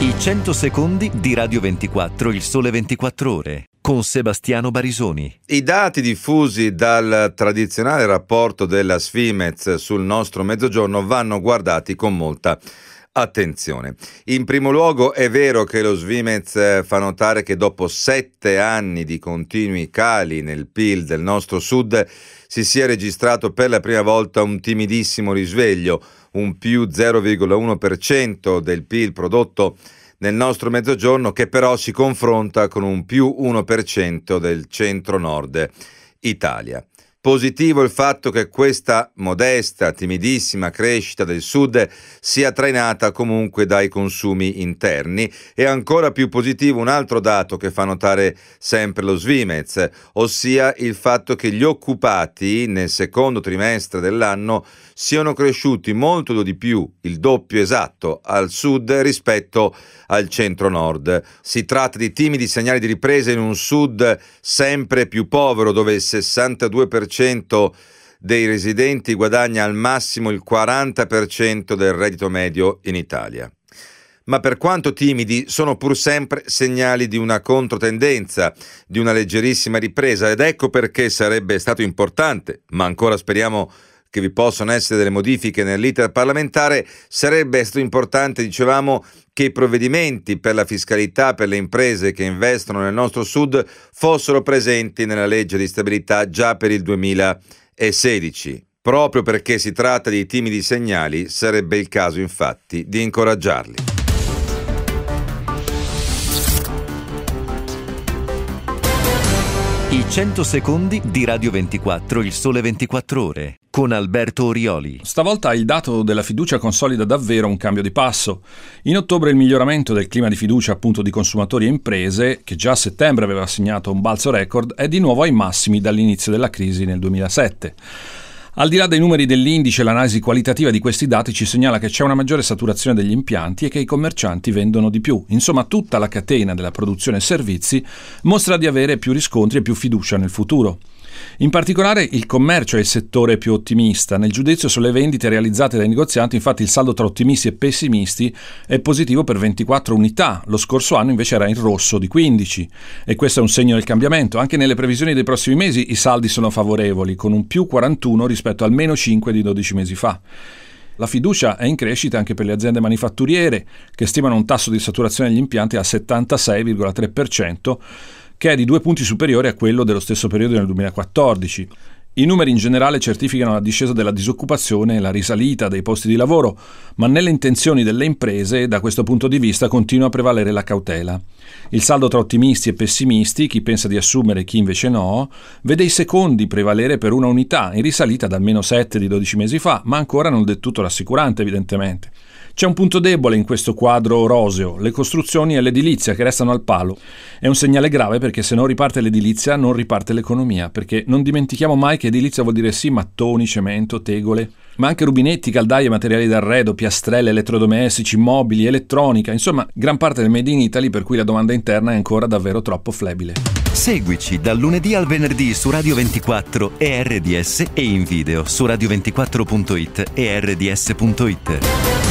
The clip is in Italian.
I 100 secondi di Radio 24, il Sole 24 Ore, con Sebastiano Barisoni. I dati diffusi dal tradizionale rapporto della Svimez sul nostro mezzogiorno vanno guardati con molta attenzione. In primo luogo è vero che lo Svimez fa notare che dopo 7 anni di continui cali nel PIL del nostro sud si sia registrato per la prima volta un timidissimo risveglio, un più 0,1% del PIL prodotto nel nostro mezzogiorno, che però si confronta con un più 1% del centro-nord Italia. Positivo il fatto che questa modesta, timidissima crescita del sud sia trainata comunque dai consumi interni, e ancora più positivo un altro dato che fa notare sempre lo Svimez, ossia il fatto che gli occupati nel secondo trimestre dell'anno siano cresciuti molto di più, il doppio esatto, al sud rispetto al centro-nord. Si tratta di timidi segnali di ripresa in un sud sempre più povero, dove il 62% dei residenti guadagna al massimo il 40% del reddito medio in Italia. Ma per quanto timidi, sono pur sempre segnali di una controtendenza, di una leggerissima ripresa, ed ecco perché sarebbe stato importante, ma ancora speriamo che vi possano essere delle modifiche nell'iter parlamentare, sarebbe stato importante, dicevamo, che i provvedimenti per la fiscalità per le imprese che investono nel nostro sud fossero presenti nella legge di stabilità già per il 2016. Proprio perché si tratta di timidi segnali, sarebbe il caso infatti di incoraggiarli. I 100 secondi di Radio 24, il Sole 24 Ore, con Alberto Orioli. Stavolta il dato della fiducia consolida davvero un cambio di passo. In ottobre il miglioramento del clima di fiducia appunto di consumatori e imprese, che già a settembre aveva segnato un balzo record, è di nuovo ai massimi dall'inizio della crisi nel 2007. Al di là dei numeri dell'indice, l'analisi qualitativa di questi dati ci segnala che c'è una maggiore saturazione degli impianti e che i commercianti vendono di più. Insomma, tutta la catena della produzione e servizi mostra di avere più riscontri e più fiducia nel futuro. In particolare il commercio è il settore più ottimista. Nel giudizio sulle vendite realizzate dai negozianti, infatti, il saldo tra ottimisti e pessimisti è positivo per 24 unità. Lo scorso anno invece era in rosso di 15, e questo è un segno del cambiamento. Anche nelle previsioni dei prossimi mesi i saldi sono favorevoli, con un più 41 rispetto al meno 5 di 12 mesi fa. La fiducia è in crescita anche per le aziende manifatturiere, che stimano un tasso di saturazione degli impianti al 76,3%, che è di 2 punti superiore a quello dello stesso periodo nel 2014. I numeri in generale certificano la discesa della disoccupazione e la risalita dei posti di lavoro, ma nelle intenzioni delle imprese, da questo punto di vista, continua a prevalere la cautela. Il saldo tra ottimisti e pessimisti, chi pensa di assumere e chi invece no, vede i secondi prevalere per una unità, in risalita dal meno 7 di 12 mesi fa, ma ancora non del tutto rassicurante evidentemente. C'è un punto debole in questo quadro roseo, le costruzioni e l'edilizia, che restano al palo. È un segnale grave, perché se non riparte l'edilizia non riparte l'economia, perché non dimentichiamo mai che edilizia vuol dire sì mattoni, cemento, tegole, ma anche rubinetti, caldaie, materiali d'arredo, piastrelle, elettrodomestici, mobili, elettronica, insomma gran parte del Made in Italy, per cui la domanda interna è ancora davvero troppo flebile. Seguici dal lunedì al venerdì su Radio 24 e RDS, e in video su radio24.it e rds.it.